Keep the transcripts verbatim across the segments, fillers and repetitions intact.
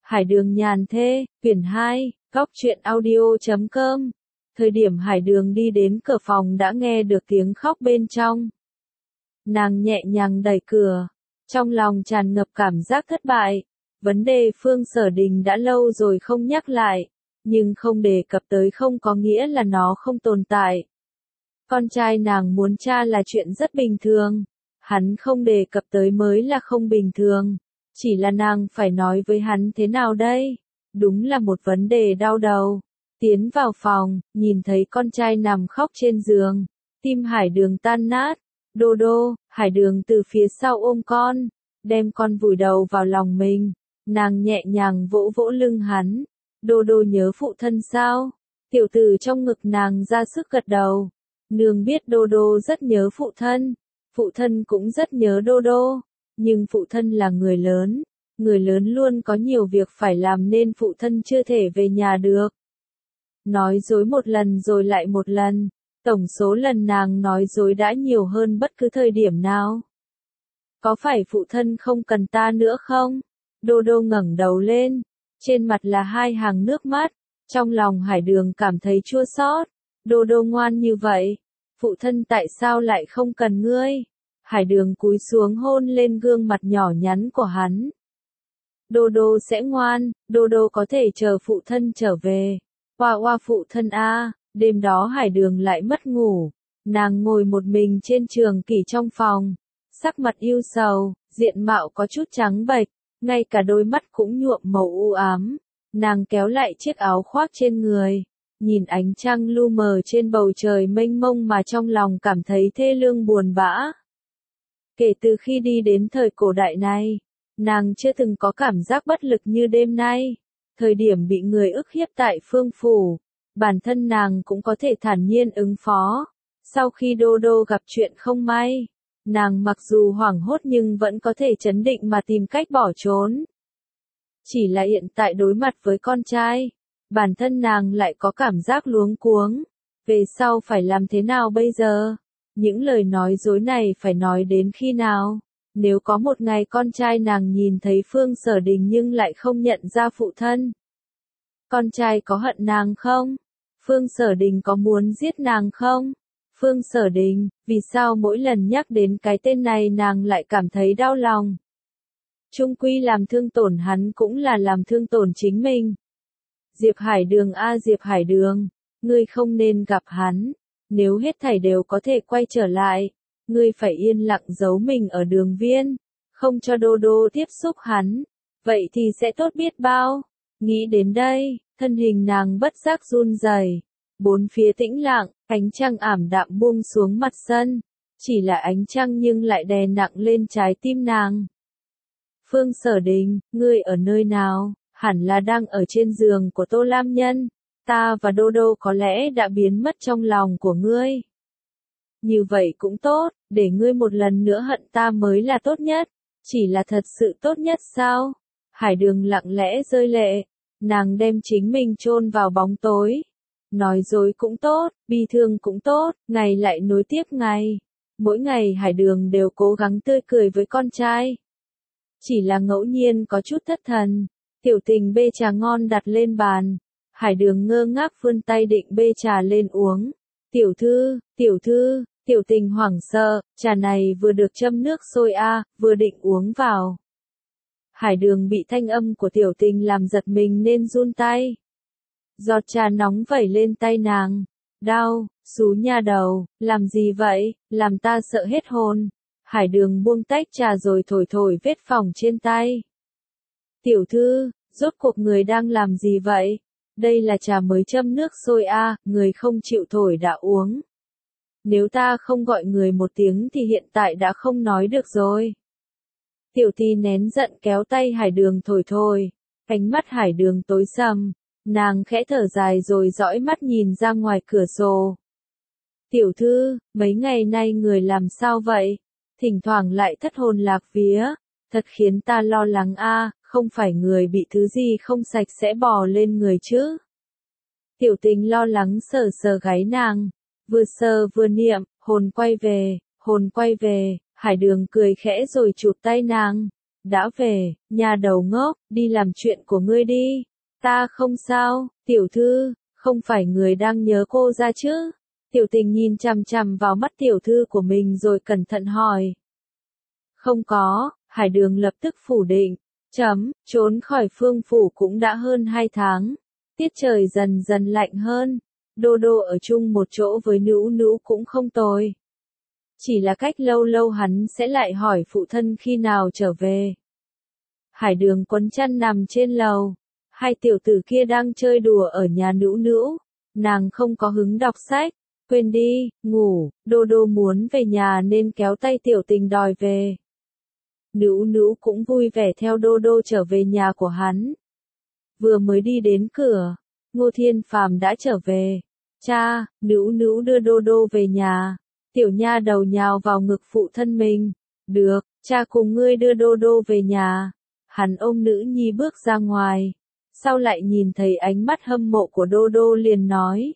Hải Đường nhàn thê, quyển hai, góc truyện audio chấm com. Thời điểm Hải Đường đi đến cửa phòng đã nghe được tiếng khóc bên trong. Nàng nhẹ nhàng đẩy cửa, trong lòng tràn ngập cảm giác thất bại. Vấn đề Phương Sở Đình đã lâu rồi không nhắc lại, nhưng không đề cập tới không có nghĩa là nó không tồn tại. Con trai nàng muốn tra là chuyện rất bình thường, hắn không đề cập tới mới là không bình thường. Chỉ là nàng phải nói với hắn thế nào đây? Đúng là một vấn đề đau đầu. Tiến vào phòng, nhìn thấy con trai nằm khóc trên giường, tim Hải Đường tan nát. Đô đô, Hải Đường từ phía sau ôm con, đem con vùi đầu vào lòng mình. Nàng nhẹ nhàng vỗ vỗ lưng hắn. Đô đô nhớ phụ thân sao? Tiểu tử trong ngực nàng ra sức gật đầu. Nương biết đô đô rất nhớ phụ thân. Phụ thân cũng rất nhớ đô đô. Nhưng phụ thân là người lớn. Người lớn luôn có nhiều việc phải làm nên phụ thân chưa thể về nhà được. Nói dối một lần rồi lại một lần. Tổng số lần nàng nói dối đã nhiều hơn bất cứ thời điểm nào. Có phải phụ thân không cần ta nữa không? Đô đô ngẩng đầu lên. Trên mặt là hai hàng nước mắt. Trong lòng Hải Đường cảm thấy chua xót. Đô đô ngoan như vậy. Phụ thân tại sao lại không cần ngươi? Hải Đường cúi xuống hôn lên gương mặt nhỏ nhắn của hắn. Đô đô sẽ ngoan, đô đô có thể chờ phụ thân trở về. Hoa hoa phụ thân a. Đêm đó Hải Đường lại mất ngủ. Nàng ngồi một mình trên trường kỷ trong phòng. Sắc mặt ưu sầu, diện mạo có chút trắng bệch, ngay cả đôi mắt cũng nhuộm màu u ám. Nàng kéo lại chiếc áo khoác trên người, nhìn ánh trăng lu mờ trên bầu trời mênh mông mà trong lòng cảm thấy thê lương buồn bã. Kể từ khi đi đến thời cổ đại này, nàng chưa từng có cảm giác bất lực như đêm nay. Thời điểm bị người ức hiếp tại Phương Phủ, bản thân nàng cũng có thể thản nhiên ứng phó. Sau khi Đô Đô gặp chuyện không may, nàng mặc dù hoảng hốt nhưng vẫn có thể trấn định mà tìm cách bỏ trốn. Chỉ là hiện tại đối mặt với con trai, bản thân nàng lại có cảm giác luống cuống. Về sau phải làm thế nào bây giờ? Những lời nói dối này phải nói đến khi nào? Nếu có một ngày con trai nàng nhìn thấy Phương Sở Đình nhưng lại không nhận ra phụ thân, con trai có hận nàng không? Phương Sở Đình có muốn giết nàng không? Phương Sở Đình, vì sao mỗi lần nhắc đến cái tên này nàng lại cảm thấy đau lòng? Chung quy làm thương tổn hắn cũng là làm thương tổn chính mình. Diệp Hải Đường a Diệp Hải Đường, ngươi không nên gặp hắn. Nếu hết thảy đều có thể quay trở lại, ngươi phải yên lặng giấu mình ở Đường Viên, không cho Đô Đô tiếp xúc hắn. Vậy thì sẽ tốt biết bao. Nghĩ đến đây, thân hình nàng bất giác run rẩy. Bốn phía tĩnh lặng, ánh trăng ảm đạm buông xuống mặt sân. Chỉ là ánh trăng nhưng lại đè nặng lên trái tim nàng. Phương Sở Đình, ngươi ở nơi nào? Hẳn là đang ở trên giường của Tô Lam Nhân. Ta và Đô Đô có lẽ đã biến mất trong lòng của ngươi. Như vậy cũng tốt, để ngươi một lần nữa hận ta mới là tốt nhất. Chỉ là thật sự tốt nhất sao? Hải Đường lặng lẽ rơi lệ. Nàng đem chính mình chôn vào bóng tối. Nói dối cũng tốt, bi thương cũng tốt, ngày lại nối tiếp ngày. Mỗi ngày Hải Đường đều cố gắng tươi cười với con trai. Chỉ là ngẫu nhiên có chút thất thần. Tiểu Tình bê trà ngon đặt lên bàn. Hải Đường ngơ ngác vươn tay định bê trà lên uống. Tiểu thư, tiểu thư, Tiểu Tình hoảng sợ, trà này vừa được châm nước sôi a, vừa định uống vào. Hải Đường bị thanh âm của Tiểu Tình làm giật mình nên run tay. Giọt trà nóng vẩy lên tay nàng. Đau, xú nha đầu, làm gì vậy, làm ta sợ hết hồn. Hải Đường buông tách trà rồi thổi thổi vết phỏng trên tay. Tiểu thư, rốt cuộc người đang làm gì vậy? Đây là trà mới châm nước sôi a, à, người không chịu thổi đã uống. Nếu ta không gọi người một tiếng thì hiện tại đã không nói được rồi. Tiểu Ti nén giận kéo tay Hải Đường thổi thổi. Ánh mắt Hải Đường tối sầm. Nàng khẽ thở dài rồi dõi mắt nhìn ra ngoài cửa sổ. Tiểu thư, mấy ngày nay người làm sao vậy? Thỉnh thoảng lại thất hồn lạc vía. Thật khiến ta lo lắng a, à, không phải người bị thứ gì không sạch sẽ bò lên người chứ? Tiểu Tình lo lắng sờ sờ gáy nàng. Vừa sờ vừa niệm, hồn quay về, hồn quay về. Hải Đường cười khẽ rồi chụp tay nàng. đã về, nhà đầu ngốc, đi làm chuyện của ngươi đi. Ta không sao, tiểu thư, không phải người đang nhớ cô ra chứ? Tiểu tình nhìn chằm chằm vào mắt tiểu thư của mình rồi cẩn thận hỏi. Không có, Hải Đường lập tức phủ định. Chấm, trốn khỏi phương phủ cũng đã hơn hai tháng. Tiết trời dần dần lạnh hơn. Đô đô ở chung một chỗ với Nữu Nữu cũng không tồi. Chỉ là cách lâu lâu hắn sẽ lại hỏi phụ thân khi nào trở về. Hải Đường quấn chăn nằm trên lầu. Hai tiểu tử kia đang chơi đùa ở nhà Nữu Nữu. Nàng không có hứng đọc sách. Quên đi, ngủ, Đô đô muốn về nhà nên kéo tay tiểu tình đòi về. Nữu Nữu cũng vui vẻ theo Đô đô trở về nhà của hắn. Vừa mới đi đến cửa, Ngô Thiên Phàm đã trở về. Cha, Nữu Nữu đưa Đô đô về nhà. Tiểu nha đầu nhào vào ngực phụ thân mình. Được, cha cùng ngươi đưa Đô đô về nhà. Hắn ôm nữ nhi bước ra ngoài. Sau lại nhìn thấy ánh mắt hâm mộ của Đô đô liền nói.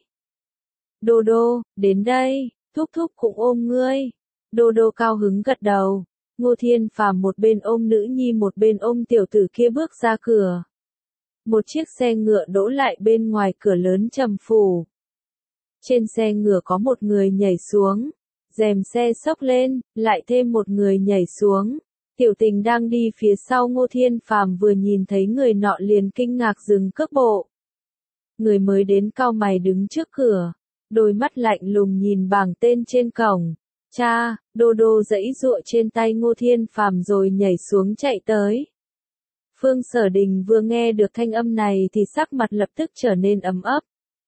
Đô đô, đến đây, thúc thúc cũng ôm ngươi. Đô đô cao hứng gật đầu. Ngô Thiên Phàm một bên ôm nữ nhi một bên ôm tiểu tử kia bước ra cửa. Một chiếc xe ngựa đỗ lại bên ngoài cửa lớn Trầm phủ. Trên xe ngựa có một người nhảy xuống. Rèm xe xốc lên, lại thêm một người nhảy xuống. Tiểu tình đang đi phía sau Ngô Thiên Phàm vừa nhìn thấy người nọ liền kinh ngạc dừng cước bộ. Người mới đến cau mày đứng trước cửa. Đôi mắt lạnh lùng nhìn bảng tên trên cổng. Cha, Đô đô giãy giụa trên tay Ngô Thiên Phàm rồi nhảy xuống chạy tới. Phương Sở Đình vừa nghe được thanh âm này thì sắc mặt lập tức trở nên ấm ấp.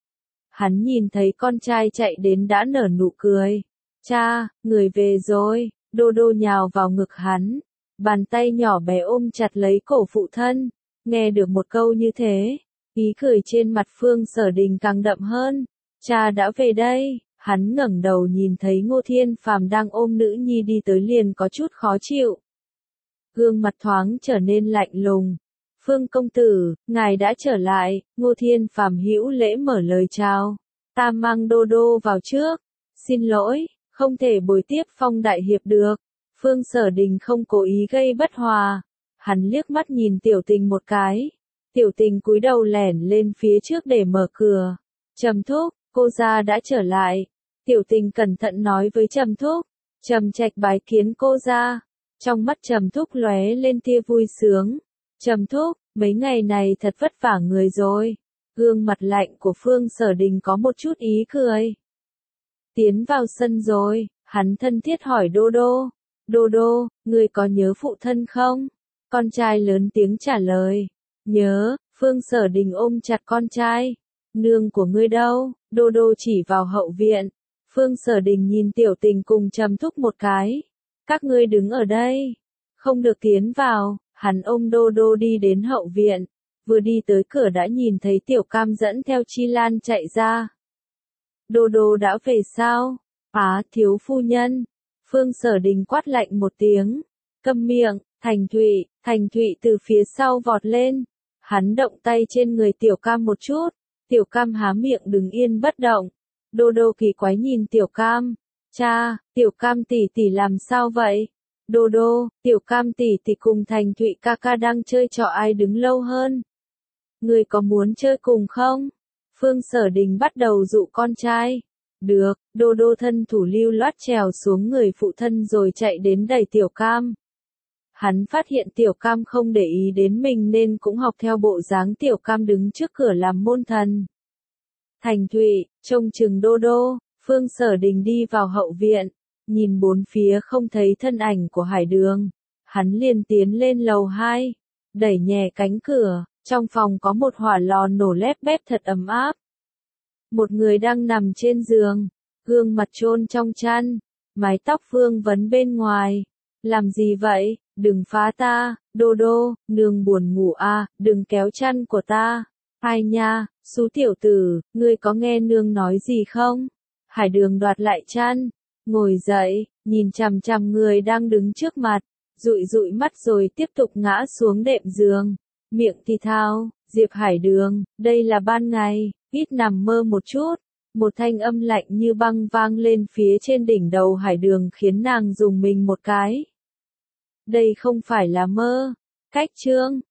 Hắn nhìn thấy con trai chạy đến đã nở nụ cười. Cha, người về rồi. Đô đô nhào vào ngực hắn. Bàn tay nhỏ bé ôm chặt lấy cổ phụ thân. Nghe được một câu như thế, ý cười trên mặt Phương Sở Đình càng đậm hơn. Cha đã về đây. Hắn ngẩng đầu nhìn thấy Ngô Thiên Phàm đang ôm nữ nhi đi tới liền có chút khó chịu. Gương mặt thoáng trở nên lạnh lùng. Phương công tử, ngài đã trở lại. Ngô Thiên Phàm hữu lễ mở lời chào. Ta mang Đô đô vào trước. Xin lỗi, không thể bồi tiếp Phong đại hiệp được. Phương Sở Đình không cố ý gây bất hòa. Hắn liếc mắt nhìn tiểu tình một cái. Tiểu tình cúi đầu lẻn lên phía trước để mở cửa. Trầm thúc, cô gia đã trở lại. Tiểu tình cẩn thận nói với Trầm thúc. Trầm Trạch bái kiến cô gia. Trong mắt Trầm thúc lóe lên tia vui sướng. Trầm thúc, mấy ngày này thật vất vả người rồi. Gương mặt lạnh của Phương Sở Đình có một chút ý cười. Tiến vào sân rồi, hắn thân thiết hỏi Đô đô. Đô đô, người có nhớ phụ thân không? Con trai lớn tiếng trả lời. Nhớ, Phương Sở Đình ôm chặt con trai. Nương của ngươi đâu? Đô đô chỉ vào hậu viện. Phương Sở Đình nhìn tiểu tình cùng Trầm thúc một cái. Các ngươi đứng ở đây. Không được tiến vào. Hắn ôm Đô đô đi đến hậu viện. Vừa đi tới cửa đã nhìn thấy Tiểu Cam dẫn theo Chi Lan chạy ra. Đô đô đã về sao? Á, thiếu phu nhân. Phương Sở Đình quát lạnh một tiếng. Câm miệng. Thành Thụy. Thành Thụy từ phía sau vọt lên. Hắn động tay trên người Tiểu Cam một chút. Tiểu Cam há miệng đứng yên bất động. Đô đô kỳ quái nhìn Tiểu Cam. Cha, Tiểu Cam tỷ tỷ làm sao vậy? Đô đô, Tiểu Cam tỷ tỷ cùng Thành Thụy ca ca đang chơi trò ai đứng lâu hơn. Người có muốn chơi cùng không? Phương Sở Đình bắt đầu dụ con trai. Được, Đô đô thân thủ lưu loát trèo xuống người phụ thân rồi chạy đến đẩy Tiểu Cam. Hắn phát hiện Tiểu Cam không để ý đến mình nên cũng học theo bộ dáng Tiểu Cam đứng trước cửa làm môn thần. Thành Thụy, trông chừng Đô đô. Phương Sở Đình đi vào hậu viện. Nhìn bốn phía không thấy thân ảnh của Hải Đường. Hắn liền tiến lên lầu hai. Đẩy nhẹ cánh cửa. Trong phòng có một hỏa lò nổ lép bép thật ấm áp. Một người đang nằm trên giường. Gương mặt chôn trong chăn. Mái tóc vương vấn bên ngoài. Làm gì vậy? Đừng phá ta. Đô đô, nương buồn ngủ à, đừng kéo chăn của ta. Ai nha, xú tiểu tử, ngươi có nghe nương nói gì không? Hải Đường đoạt lại chăn. Ngồi dậy, nhìn chằm chằm người đang đứng trước mặt. Dụi dụi mắt rồi tiếp tục ngã xuống đệm giường. Miệng thì thao, Diệp Hải Đường, đây là ban ngày, ít nằm mơ một chút. Một thanh âm lạnh như băng vang lên phía trên đỉnh đầu Hải Đường khiến nàng dùng mình một cái. Đây không phải là mơ. Cách chương